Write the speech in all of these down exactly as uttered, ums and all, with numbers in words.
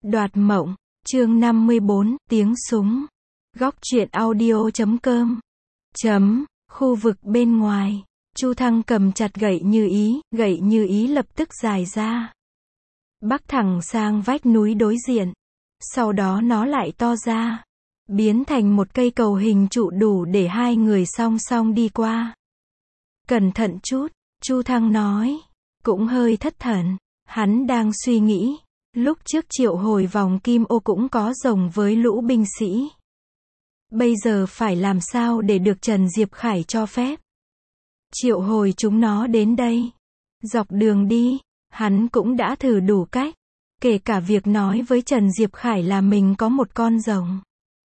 Đoạt mộng, chương năm mươi bốn, tiếng súng. Góc truyện audio chấm com. Chấm, khu vực bên ngoài. Chu Thăng cầm chặt gậy Như Ý, gậy Như Ý lập tức dài ra. Bắc thẳng sang vách núi đối diện. Sau đó nó lại to ra. Biến thành một cây cầu hình trụ đủ để hai người song song đi qua. Cẩn thận chút, Chu Thăng nói. Cũng hơi thất thần. Hắn đang suy nghĩ. Lúc trước triệu hồi vòng kim ô cũng có rồng với lũ binh sĩ. Bây giờ phải làm sao để được Trần Diệp Khải cho phép? Triệu hồi chúng nó đến đây. Dọc đường đi, hắn cũng đã thử đủ cách. Kể cả việc nói với Trần Diệp Khải là mình có một con rồng.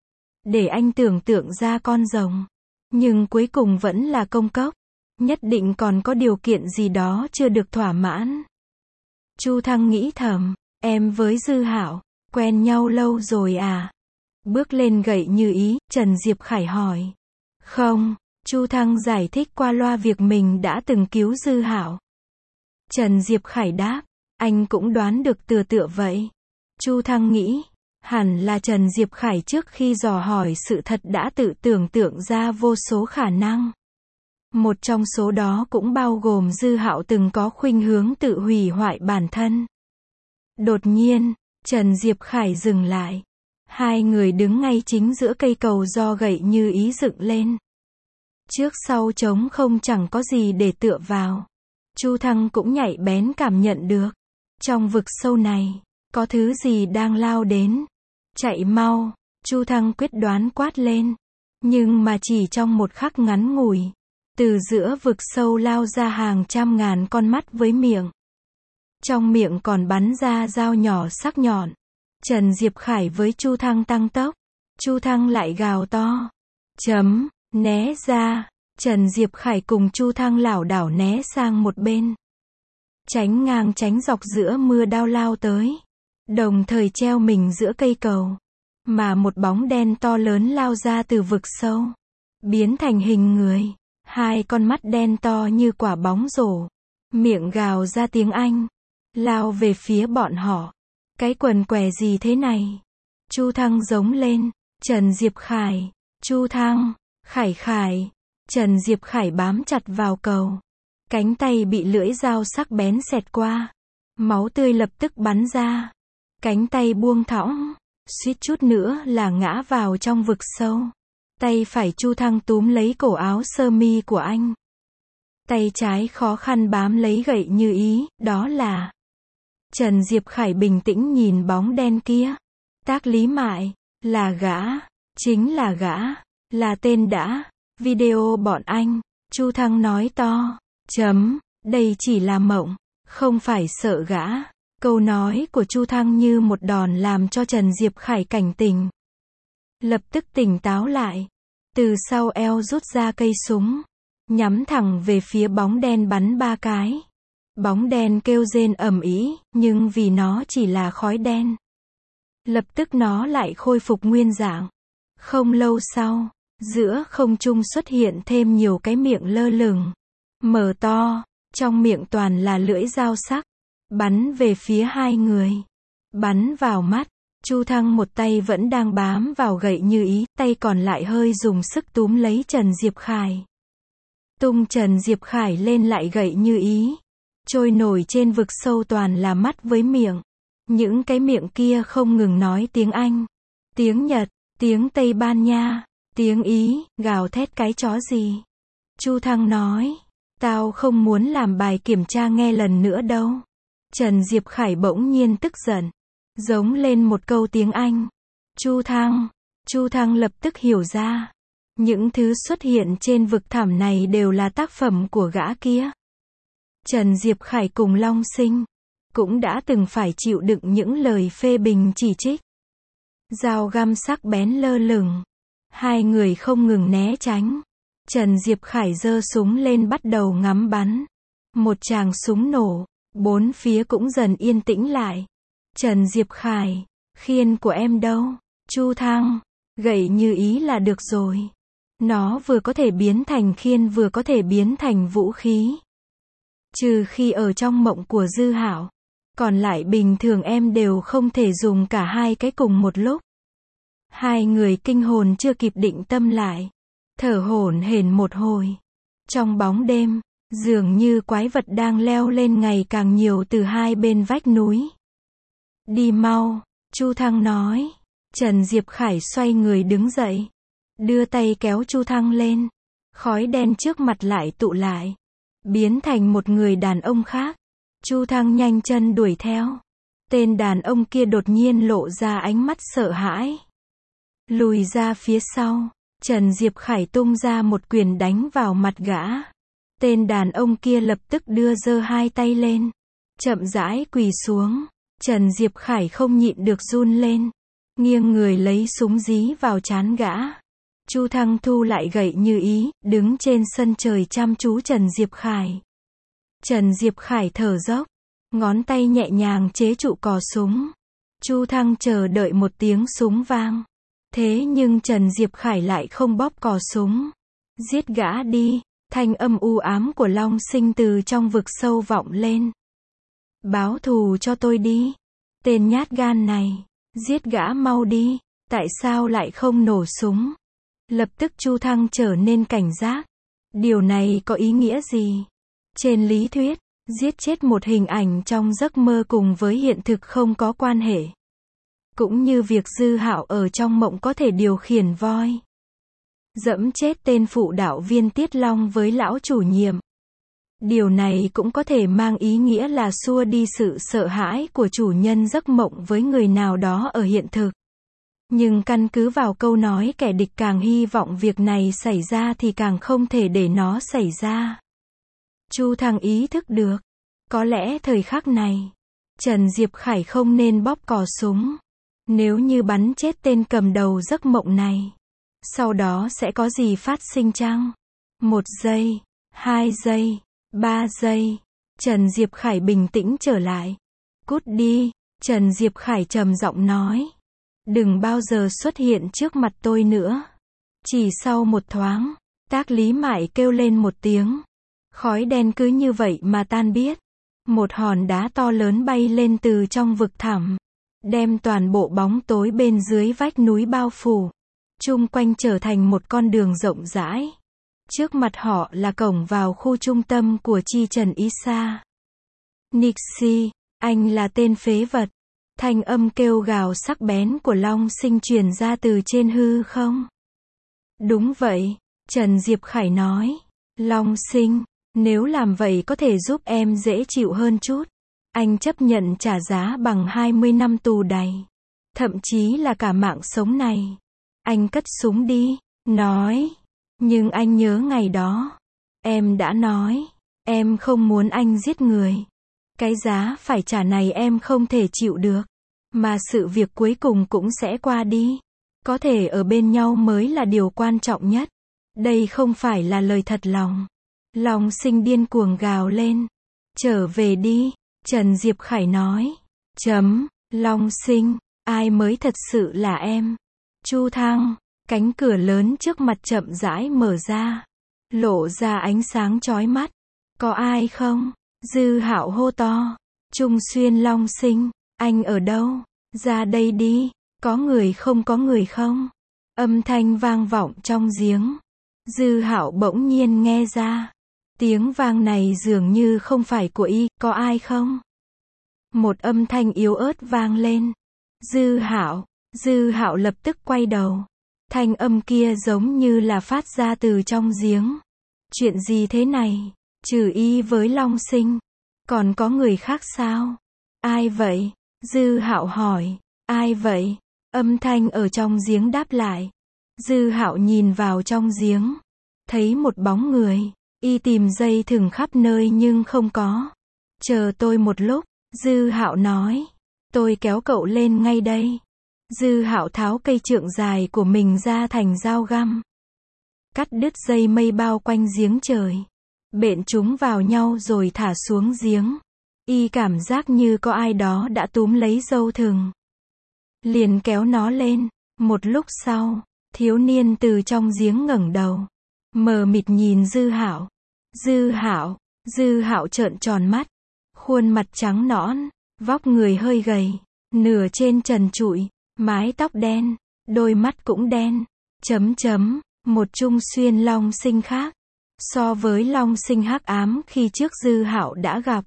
Để anh tưởng tượng ra con rồng. Nhưng cuối cùng vẫn là công cốc. Nhất định còn có điều kiện gì đó chưa được thỏa mãn. Chu Thăng nghĩ thầm. Em với Dư Hạo, quen nhau lâu rồi à? Bước lên gậy Như Ý, Trần Diệp Khải hỏi. Không, Chu Thăng giải thích qua loa việc mình đã từng cứu Dư Hạo. Trần Diệp Khải đáp, anh cũng đoán được tựa tựa vậy. Chu Thăng nghĩ, hẳn là Trần Diệp Khải trước khi dò hỏi sự thật đã tự tưởng tượng ra vô số khả năng. Một trong số đó cũng bao gồm Dư Hạo từng có khuynh hướng tự hủy hoại bản thân. Đột nhiên, Trần Diệp Khải dừng lại. Hai người đứng ngay chính giữa cây cầu do gậy Như Ý dựng lên. Trước sau trống không chẳng có gì để tựa vào. Chu Thăng cũng nhạy bén cảm nhận được. Trong vực sâu này, có thứ gì đang lao đến. Chạy mau, Chu Thăng quyết đoán quát lên. Nhưng mà chỉ trong một khắc ngắn ngủi, từ giữa vực sâu lao ra hàng trăm ngàn con mắt với miệng. Trong miệng còn bắn ra dao nhỏ sắc nhọn. Trần Diệp Khải với Chu Thăng tăng tốc. Chu Thăng lại gào to. Chấm, né ra. Trần Diệp Khải cùng Chu Thăng lảo đảo né sang một bên. Tránh ngang tránh dọc giữa mưa đao lao tới. Đồng thời treo mình giữa cây cầu. Mà một bóng đen to lớn lao ra từ vực sâu. Biến thành hình người. Hai con mắt đen to như quả bóng rổ. Miệng gào ra tiếng Anh. Lao về phía bọn họ. Cái quần què gì thế này? Chu Thăng giống lên. Trần Diệp Khải. Chu Thăng. Khải Khải. Trần Diệp Khải bám chặt vào cầu. Cánh tay bị lưỡi dao sắc bén xẹt qua. Máu tươi lập tức bắn ra. Cánh tay buông thõng. Suýt chút nữa là ngã vào trong vực sâu. Tay phải Chu Thăng túm lấy cổ áo sơ mi của anh. Tay trái khó khăn bám lấy gậy Như Ý, đó là... Trần Diệp Khải bình tĩnh nhìn bóng đen kia. Tác Lý Mại, là gã, chính là gã, là tên đã, video bọn anh, Chu Thăng nói to, chấm, đây chỉ là mộng, không phải sợ gã. Câu nói của Chu Thăng như một đòn làm cho Trần Diệp Khải cảnh tỉnh. Lập tức tỉnh táo lại, từ sau eo rút ra cây súng, nhắm thẳng về phía bóng đen bắn ba cái. Bóng đen kêu rên ầm ĩ, nhưng vì nó chỉ là khói đen. Lập tức nó lại khôi phục nguyên dạng. Không lâu sau, giữa không trung xuất hiện thêm nhiều cái miệng lơ lửng. Mở to, trong miệng toàn là lưỡi dao sắc. Bắn về phía hai người. Bắn vào mắt. Chu Thăng một tay vẫn đang bám vào gậy Như Ý, tay còn lại hơi dùng sức túm lấy Trần Diệp Khải. Tung Trần Diệp Khải lên lại gậy Như Ý. Trôi nổi trên vực sâu toàn là mắt với miệng. Những cái miệng kia không ngừng nói tiếng Anh, tiếng Nhật, tiếng Tây Ban Nha, tiếng Ý, gào thét cái chó gì. Chu Thăng nói, tao không muốn làm bài kiểm tra nghe lần nữa đâu. Trần Diệp Khải bỗng nhiên tức giận, giống lên một câu tiếng Anh. Chu Thăng, Chu Thăng lập tức hiểu ra. Những thứ xuất hiện trên vực thẳm này đều là tác phẩm của gã kia. Trần Diệp Khải cùng Long Sinh cũng đã từng phải chịu đựng những lời phê bình chỉ trích. Dao găm sắc bén lơ lửng. Hai người không ngừng né tránh. Trần Diệp Khải giơ súng lên bắt đầu ngắm bắn. Một tràng súng nổ, bốn phía cũng dần yên tĩnh lại. Trần Diệp Khải, khiên của em đâu? Chu Thăng, gậy Như Ý là được rồi. Nó vừa có thể biến thành khiên vừa có thể biến thành vũ khí. Trừ khi ở trong mộng của Dư Hạo. Còn lại bình thường em đều không thể dùng cả hai cái cùng một lúc. Hai người kinh hồn chưa kịp định tâm lại. Thở hổn hển một hồi. Trong bóng đêm, dường như quái vật đang leo lên ngày càng nhiều từ hai bên vách núi. Đi mau, Chu Thăng nói. Trần Diệp Khải xoay người đứng dậy. Đưa tay kéo Chu Thăng lên. Khói đen trước mặt lại tụ lại. Biến thành một người đàn ông khác. Chu Thăng nhanh chân đuổi theo. Tên đàn ông kia đột nhiên lộ ra ánh mắt sợ hãi. Lùi ra phía sau. Trần Diệp Khải tung ra một quyền đánh vào mặt gã. Tên đàn ông kia lập tức đưa giơ hai tay lên. Chậm rãi quỳ xuống. Trần Diệp Khải không nhịn được run lên. Nghiêng người lấy súng dí vào trán gã. Chu Thăng thu lại gậy như ý, đứng trên sân trời chăm chú Trần Diệp Khải. Trần Diệp Khải thở dốc. Ngón tay nhẹ nhàng chế trụ cò súng. Chu Thăng chờ đợi một tiếng súng vang. Thế nhưng Trần Diệp Khải lại không bóp cò súng. Giết gã đi. Thanh âm u ám của Long Sinh từ trong vực sâu vọng lên. Báo thù cho tôi đi. Tên nhát gan này. Giết gã mau đi. Tại sao lại không nổ súng? Lập tức Chu Thăng trở nên cảnh giác. Điều này có ý nghĩa gì? Trên lý thuyết, giết chết một hình ảnh trong giấc mơ cùng với hiện thực không có quan hệ. Cũng như việc Dư Hạo ở trong mộng có thể điều khiển voi. Dẫm chết tên phụ đạo viên Tiết Long với lão chủ nhiệm. Điều này cũng có thể mang ý nghĩa là xua đi sự sợ hãi của chủ nhân giấc mộng với người nào đó ở hiện thực. Nhưng căn cứ vào câu nói kẻ địch càng hy vọng việc này xảy ra thì càng không thể để nó xảy ra. Chu Thăng ý thức được. Có lẽ thời khắc này, Trần Diệp Khải không nên bóp cò súng. Nếu như bắn chết tên cầm đầu giấc mộng này, sau đó sẽ có gì phát sinh chăng? Một giây, hai giây, ba giây. Trần Diệp Khải bình tĩnh trở lại. Cút đi, Trần Diệp Khải trầm giọng nói. Đừng bao giờ xuất hiện trước mặt tôi nữa. Chỉ sau một thoáng, Tác Lý Mại kêu lên một tiếng. Khói đen cứ như vậy mà tan biết. Một hòn đá to lớn bay lên từ trong vực thẳm, đem toàn bộ bóng tối bên dưới vách núi bao phủ. Chung quanh trở thành một con đường rộng rãi. Trước mặt họ là cổng vào khu trung tâm của Chi Trần Isa. Nixie, anh là tên phế vật. Thanh âm kêu gào sắc bén của Long Sinh truyền ra từ trên hư không. Đúng vậy, Trần Diệp Khải nói. Long Sinh, nếu làm vậy có thể giúp em dễ chịu hơn chút. Anh chấp nhận trả giá bằng hai mươi năm tù đầy. Thậm chí là cả mạng sống này. Anh cất súng đi, nói. Nhưng anh nhớ ngày đó. Em đã nói, em không muốn anh giết người. Cái giá phải trả này em không thể chịu được. Mà sự việc cuối cùng cũng sẽ qua đi. Có thể ở bên nhau mới là điều quan trọng nhất. Đây không phải là lời thật lòng. Long Sinh điên cuồng gào lên. Trở về đi, Trần Diệp Khải nói. Chấm, Long Sinh, ai mới thật sự là em? Chu Thăng, cánh cửa lớn trước mặt chậm rãi mở ra. Lộ ra ánh sáng chói mắt. Có ai không? Dư Hạo hô to. Trung Xuyên Long Sinh, anh ở đâu? Ra đây đi. Có người không có người không? Âm thanh vang vọng trong giếng. Dư Hạo bỗng nhiên nghe ra. Tiếng vang này dường như không phải của y, có ai không? Một âm thanh yếu ớt vang lên. Dư Hạo, Dư Hạo lập tức quay đầu. Thanh âm kia giống như là phát ra từ trong giếng. Chuyện gì thế này? Trừ y với Long Sinh, còn có người khác sao? Ai vậy? Dư Hạo hỏi. Ai vậy? Âm thanh ở trong giếng đáp lại. Dư Hạo nhìn vào trong giếng, thấy một bóng người. Y tìm dây thừng khắp nơi nhưng không có. Chờ tôi một lúc, Dư Hạo nói. Tôi kéo cậu lên ngay đây. Dư Hạo tháo cây trượng dài của mình ra thành dao găm. Cắt đứt dây mây bao quanh giếng trời. Bện chúng vào nhau rồi thả xuống giếng. Y cảm giác như có ai đó đã túm lấy dâu thừng. Liền kéo nó lên. Một lúc sau, thiếu niên từ trong giếng ngẩng đầu. Mờ mịt nhìn Dư Hạo. Dư Hạo, Dư Hạo trợn tròn mắt. Khuôn mặt trắng nõn. Vóc người hơi gầy, nửa trên trần trụi, mái tóc đen, đôi mắt cũng đen. Chấm chấm, một Trung Xuyên Long Sinh khác. So với Long Sinh hắc ám khi trước Dư Hạo đã gặp,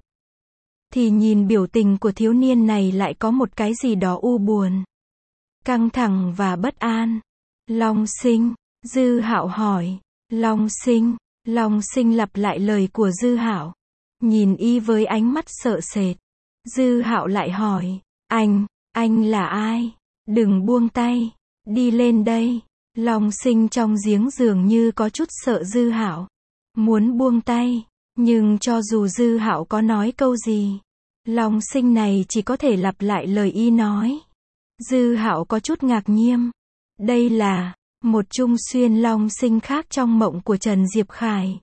thì nhìn biểu tình của thiếu niên này lại có một cái gì đó u buồn, căng thẳng và bất an. Long Sinh, Dư Hạo hỏi. Long Sinh, Long Sinh lặp lại lời của Dư Hạo, nhìn y với ánh mắt sợ sệt. Dư Hạo lại hỏi, anh, anh là ai? Đừng buông tay, đi lên đây. Long Sinh trong giếng dường như có chút sợ Dư Hạo, muốn buông tay, nhưng cho dù Dư Hạo có nói câu gì, Long Sinh này chỉ có thể lặp lại lời y nói. Dư Hạo có chút ngạc nhiên. Đây là một Trung Xuyên Long Sinh khác trong mộng của Trần Diệp Khải.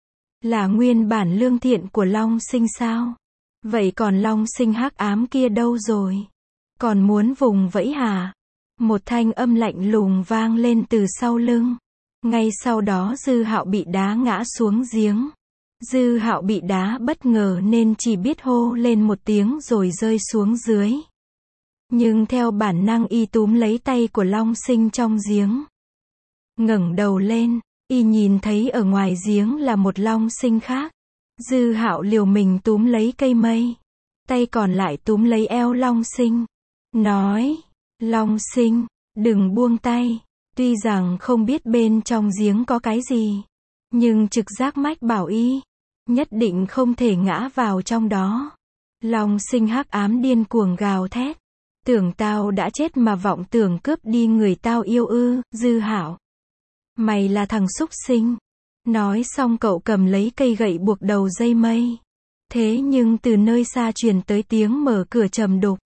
Là nguyên bản lương thiện của Long Sinh sao? Vậy còn Long Sinh hắc ám kia đâu rồi? Còn muốn vùng vẫy hả? Một thanh âm lạnh lùng vang lên từ sau lưng. Ngay sau đó Dư Hạo bị đá ngã xuống giếng. Dư Hạo bị đá bất ngờ nên chỉ biết hô lên một tiếng rồi rơi xuống dưới. Nhưng theo bản năng y túm lấy tay của Long Sinh trong giếng. Ngẩng đầu lên, y nhìn thấy ở ngoài giếng là một Long Sinh khác. Dư Hạo liều mình túm lấy cây mây, tay còn lại túm lấy eo Long Sinh, nói, Long Sinh, đừng buông tay. Tuy rằng không biết bên trong giếng có cái gì, nhưng trực giác mách bảo y, nhất định không thể ngã vào trong đó. Long Sinh hắc ám điên cuồng gào thét, tưởng tao đã chết mà vọng tưởng cướp đi người tao yêu ư? Dư Hạo, mày là thằng súc sinh. Nói xong cậu cầm lấy cây gậy buộc đầu dây mây. Thế nhưng từ nơi xa truyền tới tiếng mở cửa trầm đục.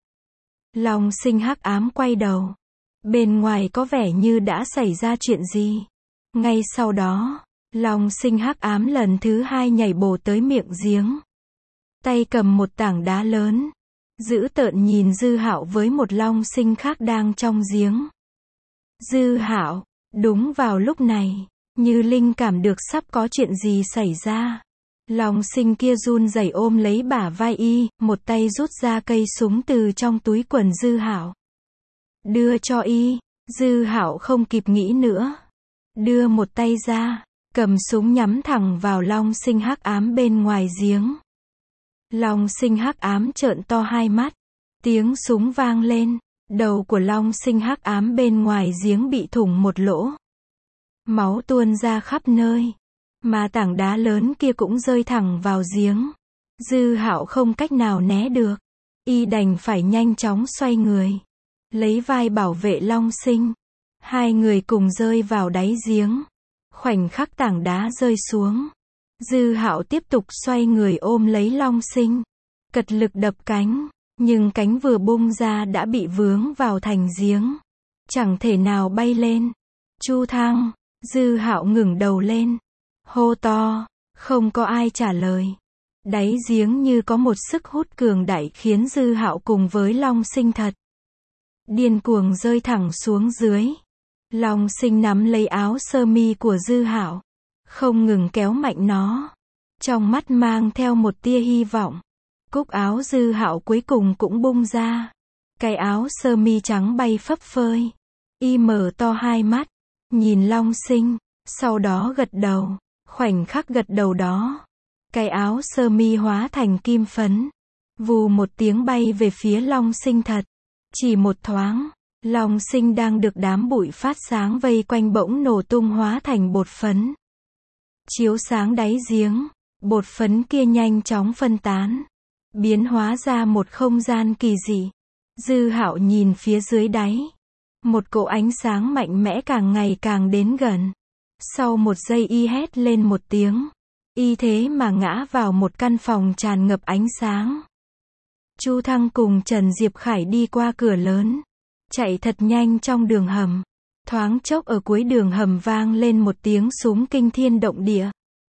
Long Sinh hắc ám quay đầu. Bên ngoài có vẻ như đã xảy ra chuyện gì. Ngay sau đó, Long Sinh hắc ám lần thứ hai nhảy bổ tới miệng giếng. Tay cầm một tảng đá lớn, dữ tợn nhìn Dư Hạo với một Long Sinh khác đang trong giếng. Dư Hạo, đúng vào lúc này, như linh cảm được sắp có chuyện gì xảy ra. Long Sinh kia run rẩy ôm lấy bả vai y, một tay rút ra cây súng từ trong túi quần Dư Hạo. Đưa cho y. Dư Hạo không kịp nghĩ nữa. Đưa một tay ra, cầm súng nhắm thẳng vào Long Sinh hắc ám bên ngoài giếng. Long Sinh hắc ám trợn to hai mắt. Tiếng súng vang lên. Đầu của Long Sinh hắc ám bên ngoài giếng bị thủng một lỗ. Máu tuôn ra khắp nơi. Mà tảng đá lớn kia cũng rơi thẳng vào giếng. Dư Hạo không cách nào né được. Y đành phải nhanh chóng xoay người, lấy vai bảo vệ Long Sinh. Hai người cùng rơi vào đáy giếng. Khoảnh khắc tảng đá rơi xuống, Dư Hạo tiếp tục xoay người ôm lấy Long Sinh, cật lực đập cánh, nhưng cánh vừa bung ra đã bị vướng vào thành giếng, chẳng thể nào bay lên. Chu Thăng. Dư Hạo ngẩng đầu lên, hô to, không có ai trả lời. Đáy giếng như có một sức hút cường đại khiến Dư Hạo cùng với Long Sinh thật điên cuồng rơi thẳng xuống dưới. Long Sinh nắm lấy áo sơ mi của Dư Hạo, không ngừng kéo mạnh nó, trong mắt mang theo một tia hy vọng. Cúc áo Dư Hạo cuối cùng cũng bung ra, cái áo sơ mi trắng bay phấp phới. Y mở to hai mắt, nhìn Long Sinh, sau đó gật đầu. Khoảnh khắc gật đầu đó, cái áo sơ mi hóa thành kim phấn, vù một tiếng bay về phía Long Sinh thật. Chỉ một thoáng, Long Sinh đang được đám bụi phát sáng vây quanh bỗng nổ tung hóa thành bột phấn. Chiếu sáng đáy giếng, bột phấn kia nhanh chóng phân tán, biến hóa ra một không gian kỳ dị. Dư Hạo nhìn phía dưới đáy, một cỗ ánh sáng mạnh mẽ càng ngày càng đến gần. Sau một giây y hét lên một tiếng, y thế mà ngã vào một căn phòng tràn ngập ánh sáng. Chu Thăng cùng Trần Diệp Khải đi qua cửa lớn, chạy thật nhanh trong đường hầm. Thoáng chốc ở cuối đường hầm vang lên một tiếng súng kinh thiên động địa,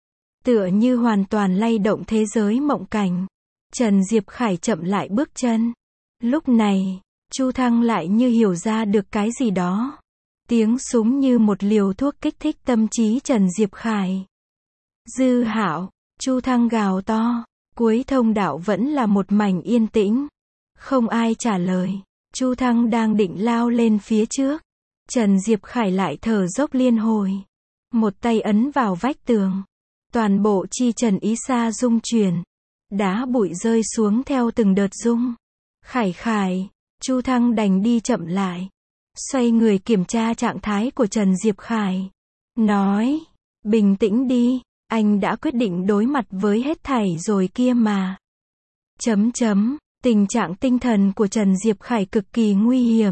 tựa như hoàn toàn lay động thế giới mộng cảnh. Trần Diệp Khải chậm lại bước chân. Lúc này, Chu Thăng lại như hiểu ra được cái gì đó. Tiếng súng như một liều thuốc kích thích tâm trí Trần Diệp Khải. Dư Hạo. Chu Thăng gào to. Cuối thông đạo vẫn là một mảnh yên tĩnh. Không ai trả lời. Chu Thăng đang định lao lên phía trước. Trần Diệp Khải lại thở dốc liên hồi. Một tay ấn vào vách tường. Toàn bộ chi Trần Ý Sa rung chuyển. Đá bụi rơi xuống theo từng đợt rung. Khải Khải, Chu Thăng đành đi chậm lại. Xoay người kiểm tra trạng thái của Trần Diệp Khải. Nói, bình tĩnh đi, anh đã quyết định đối mặt với hết thảy rồi kia mà. Chấm chấm, tình trạng tinh thần của Trần Diệp Khải cực kỳ nguy hiểm.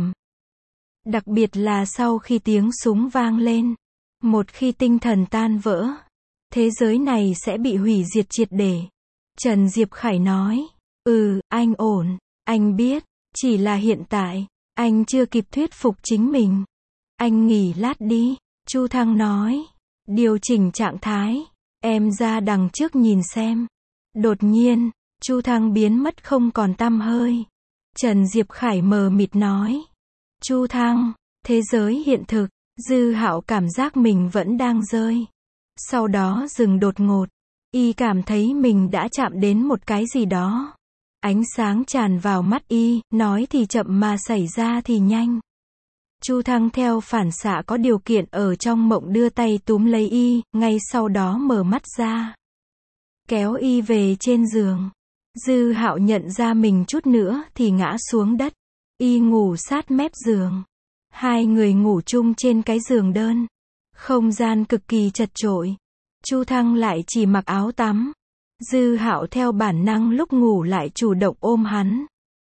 Đặc biệt là sau khi tiếng súng vang lên. Một khi tinh thần tan vỡ, thế giới này sẽ bị hủy diệt triệt để. Trần Diệp Khải nói, ừ, anh ổn, anh biết, chỉ là hiện tại, anh chưa kịp thuyết phục chính mình. Anh nghỉ lát đi, Chu Thăng nói, điều chỉnh trạng thái, em ra đằng trước nhìn xem. Đột nhiên, Chu Thăng biến mất không còn tăm hơi. Trần Diệp Khải mờ mịt nói, Chu Thăng, thế giới hiện thực, Dư Hạo cảm giác mình vẫn đang rơi. Sau đó dừng đột ngột, y cảm thấy mình đã chạm đến một cái gì đó. Ánh sáng tràn vào mắt y, nói thì chậm mà xảy ra thì nhanh. Chu Thăng theo phản xạ có điều kiện ở trong mộng đưa tay túm lấy y, ngay sau đó mở mắt ra. Kéo y về trên giường. Dư Hạo nhận ra mình chút nữa thì ngã xuống đất. Y ngủ sát mép giường. Hai người ngủ chung trên cái giường đơn. Không gian cực kỳ chật chội. Chu Thăng lại chỉ mặc áo tắm. Dư Hạo theo bản năng lúc ngủ lại chủ động ôm hắn.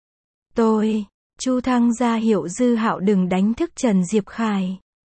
Tôi, Chu Thăng ra hiệu Dư Hạo đừng đánh thức Trần Diệp Khải.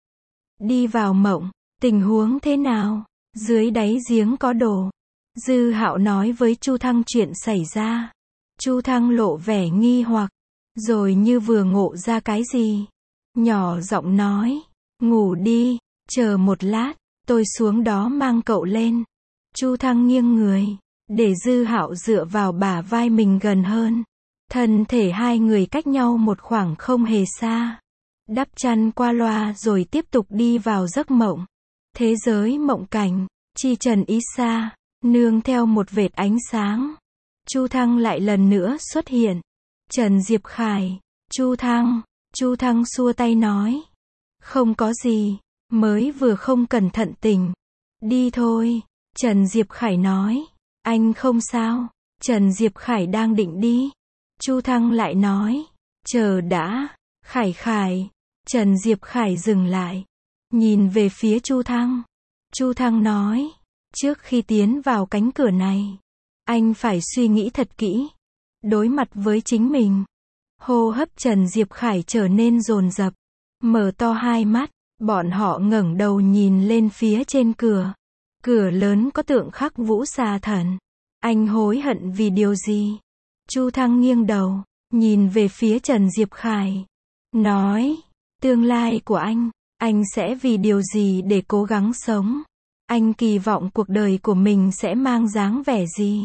Đi vào mộng, tình huống thế nào? Dưới đáy giếng có đồ. Dư Hạo nói với Chu Thăng chuyện xảy ra. Chu Thăng lộ vẻ nghi hoặc, rồi như vừa ngộ ra cái gì. Nhỏ giọng nói, ngủ đi, chờ một lát, tôi xuống đó mang cậu lên. Chu Thăng nghiêng người, để Dư Hạo dựa vào bả vai mình gần hơn. Thân thể hai người cách nhau một khoảng không hề xa. Đắp chăn qua loa rồi tiếp tục đi vào giấc mộng. Thế giới mộng cảnh, chi Trần Ý Sa, nương theo một vệt ánh sáng. Chu Thăng lại lần nữa xuất hiện. Trần Diệp Khải, Chu Thăng, Chu Thăng xua tay nói. Không có gì, mới vừa không cẩn thận tỉnh. Đi thôi, Trần Diệp Khải nói. Anh không sao, Trần Diệp Khải đang định đi. Chu Thăng lại nói. Chờ đã, Khải Khải. Trần Diệp Khải dừng lại. Nhìn về phía Chu Thăng. Chu Thăng nói. Trước khi tiến vào cánh cửa này, anh phải suy nghĩ thật kỹ. Đối mặt với chính mình. Hô hấp Trần Diệp Khải trở nên dồn dập. Mở to hai mắt, bọn họ ngẩng đầu nhìn lên phía trên cửa. Cửa lớn có tượng khắc Vũ Xà Thần. Anh hối hận vì điều gì? Chu Thăng nghiêng đầu, nhìn về phía Trần Diệp Khải. Nói, tương lai của anh, anh sẽ vì điều gì để cố gắng sống? Anh kỳ vọng cuộc đời của mình sẽ mang dáng vẻ gì?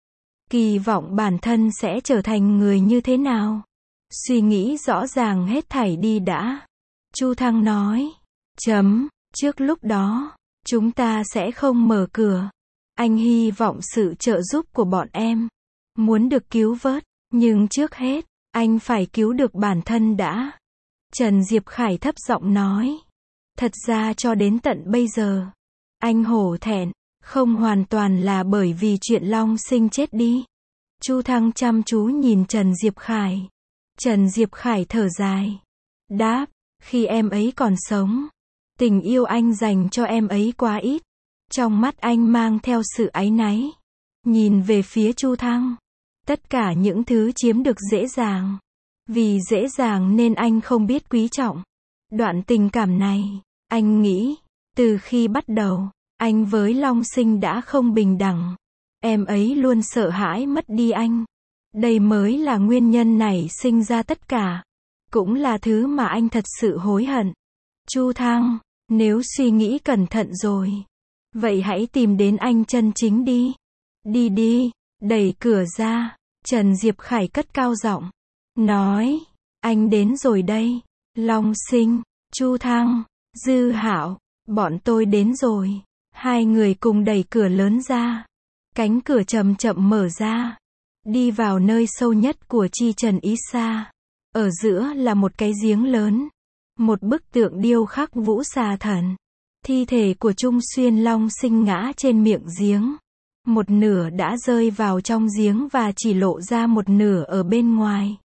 Kỳ vọng bản thân sẽ trở thành người như thế nào? Suy nghĩ rõ ràng hết thảy đi đã. Chu Thăng nói. Chấm, trước lúc đó, chúng ta sẽ không mở cửa. Anh hy vọng sự trợ giúp của bọn em. Muốn được cứu vớt, nhưng trước hết, anh phải cứu được bản thân đã. Trần Diệp Khải thấp giọng nói. Thật ra cho đến tận bây giờ, anh hổ thẹn, không hoàn toàn là bởi vì chuyện Long Sinh chết đi. Chu Thăng chăm chú nhìn Trần Diệp Khải. Trần Diệp Khải thở dài. Đáp, khi em ấy còn sống, tình yêu anh dành cho em ấy quá ít. Trong mắt anh mang theo sự áy náy. Nhìn về phía Chu Thăng. Tất cả những thứ chiếm được dễ dàng. Vì dễ dàng nên anh không biết quý trọng. Đoạn tình cảm này, anh nghĩ, từ khi bắt đầu, anh với Long Sinh đã không bình đẳng. Em ấy luôn sợ hãi mất đi anh. Đây mới là nguyên nhân nảy sinh ra tất cả. Cũng là thứ mà anh thật sự hối hận. Chu Thăng, nếu suy nghĩ cẩn thận rồi, vậy hãy tìm đến anh chân chính đi. Đi đi, đẩy cửa ra. Trần Diệp Khải cất cao giọng. Nói, anh đến rồi đây. Long Sinh, Chu Thăng, Dư Hạo, bọn tôi đến rồi. Hai người cùng đẩy cửa lớn ra. Cánh cửa chậm chậm mở ra. Đi vào nơi sâu nhất của chi trần Ý Sa. Ở giữa là một cái giếng lớn. Một bức tượng điêu khắc Vũ Xà Thần. Thi thể của Trung Xuyên Long Sinh ngã trên miệng giếng. Một nửa đã rơi vào trong giếng và chỉ lộ ra một nửa ở bên ngoài.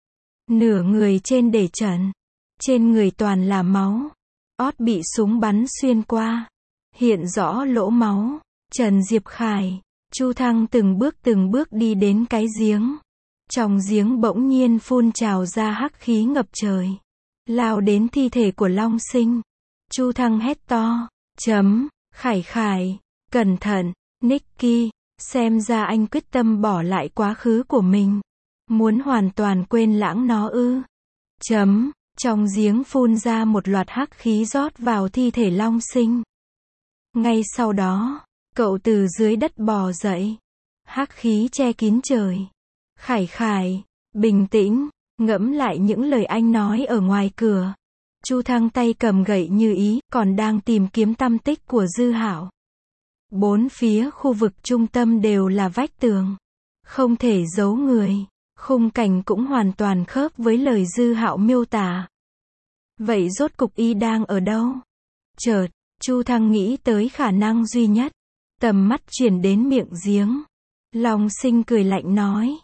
Nửa người trên để trần. Trên người toàn là máu. Ót bị súng bắn xuyên qua. Hiện rõ lỗ máu. Trần Diệp Khải, Chu Thăng từng bước từng bước đi đến cái giếng. Trong giếng bỗng nhiên phun trào ra hắc khí ngập trời. Lao đến thi thể của Long Sinh. Chu Thăng hét to. Chấm, Khải Khải, cẩn thận, Nicky, xem ra anh quyết tâm bỏ lại quá khứ của mình. Muốn hoàn toàn quên lãng nó ư. Chấm, trong giếng phun ra một loạt hắc khí rót vào thi thể Long Sinh. Ngay sau đó, cậu từ dưới đất bò dậy. Hắc khí che kín trời. Khải Khải, bình tĩnh, ngẫm lại những lời anh nói ở ngoài cửa. Chu Thăng tay cầm gậy như ý, còn đang tìm kiếm tăm tích của Dư Hạo. Bốn phía khu vực trung tâm đều là vách tường. Không thể giấu người. Khung cảnh cũng hoàn toàn khớp với lời Dư Hạo miêu tả. Vậy rốt cục y đang ở đâu? Chợt, Chu Thăng nghĩ tới khả năng duy nhất. Tầm mắt chuyển đến miệng giếng. Long Sinh cười lạnh nói.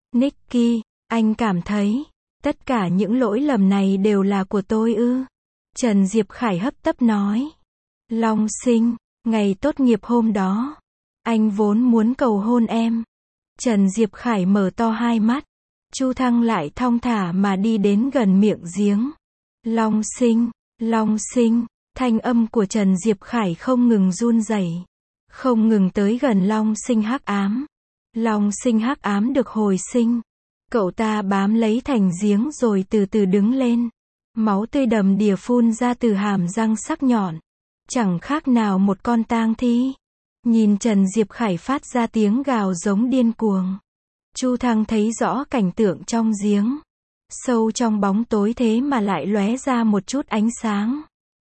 Nicky, anh cảm thấy, tất cả những lỗi lầm này đều là của tôi ư? Trần Diệp Khải hấp tấp nói. Long Sinh, ngày tốt nghiệp hôm đó, anh vốn muốn cầu hôn em. Trần Diệp Khải mở to hai mắt. Chu Thăng lại thong thả mà đi đến gần miệng giếng. Long Sinh, Long Sinh, thanh âm của Trần Diệp Khải không ngừng run rẩy, không ngừng tới gần Long Sinh hắc ám. Long Sinh hắc ám được hồi sinh. Cậu ta bám lấy thành giếng rồi từ từ đứng lên. Máu tươi đầm đìa phun ra từ hàm răng sắc nhọn. Chẳng khác nào một con tang thi. Nhìn Trần Diệp Khải phát ra tiếng gào giống điên cuồng. Chu Thăng thấy rõ cảnh tượng trong giếng. Sâu trong bóng tối thế mà lại lóe ra một chút ánh sáng.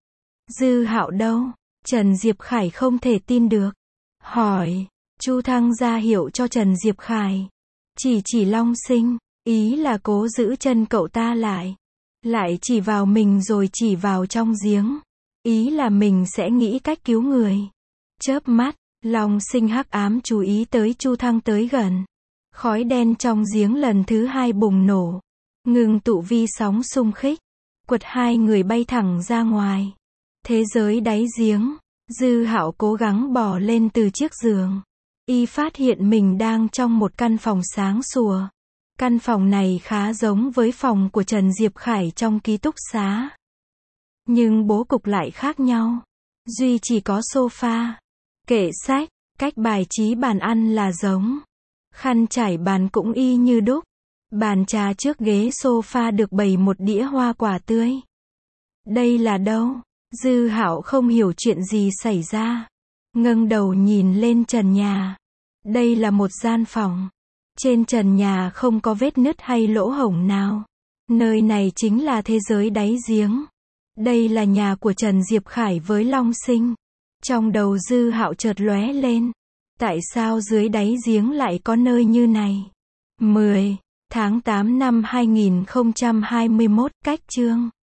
Dư Hạo đâu? Trần Diệp Khải không thể tin được. Hỏi. Chu Thăng ra hiệu cho Trần Diệp Khải. Chỉ chỉ Long Sinh. Ý là cố giữ chân cậu ta lại. Lại chỉ vào mình rồi chỉ vào trong giếng. Ý là mình sẽ nghĩ cách cứu người. Chớp mắt, Long Sinh hắc ám chú ý tới Chu Thăng tới gần. Khói đen trong giếng lần thứ hai bùng nổ. Ngừng tụ vi sóng xung khích. Quật hai người bay thẳng ra ngoài. Thế giới đáy giếng. Dư Hạo cố gắng bò lên từ chiếc giường. Y phát hiện mình đang trong một căn phòng sáng sủa. Căn phòng này khá giống với phòng của Trần Diệp Khải trong ký túc xá. Nhưng bố cục lại khác nhau. Duy chỉ có sofa, kệ sách, cách bài trí bàn ăn là giống. Khăn trải bàn cũng y như đúc. Bàn trà trước ghế sofa được bày một đĩa hoa quả tươi. Đây là đâu? Dư Hạo không hiểu chuyện gì xảy ra. Ngẩng đầu nhìn lên trần nhà. Đây là một gian phòng. Trên trần nhà không có vết nứt hay lỗ hổng nào. Nơi này chính là thế giới đáy giếng. Đây là nhà của Trần Diệp Khải với Long Sinh. Trong đầu Dư Hạo chợt lóe lên. Tại sao dưới đáy giếng lại có nơi như này? mười tháng tám năm hai nghìn không trăm hai mươi mốt, cách chương